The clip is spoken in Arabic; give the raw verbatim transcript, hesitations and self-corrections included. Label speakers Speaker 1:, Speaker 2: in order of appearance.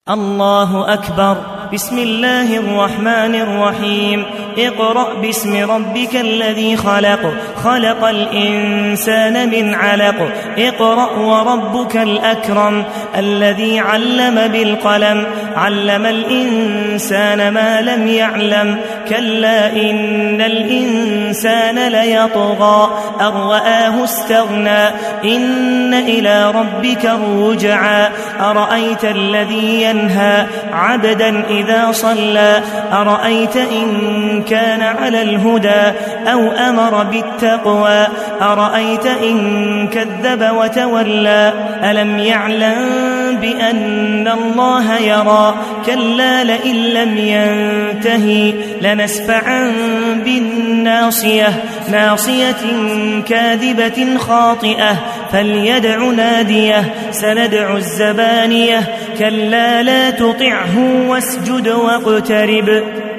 Speaker 1: الله أكبر. بسم الله الرحمن الرحيم. اقرأ باسم ربك الذي خلق خلق الإنسان من علق اقرأ وربك الأكرم الذي علم بالقلم علم الإنسان ما لم يعلم كلا إن الإنسان ليطغى أن رآه استغنى إن إلى ربك الرجعى أرأيت الذي ينهى عبدا إذا صلى أرأيت إن كان على الهدى أو أمر بالتقوى أرأيت إن كذب وتولى ألم يعلم بأن الله يرى كلا لئن لم ينتهي لنسفعا بالناصية ناصية كاذبة خاطئة فليدع ناديه سندع الزبانية كلا لا تطعه واسجد واقترب.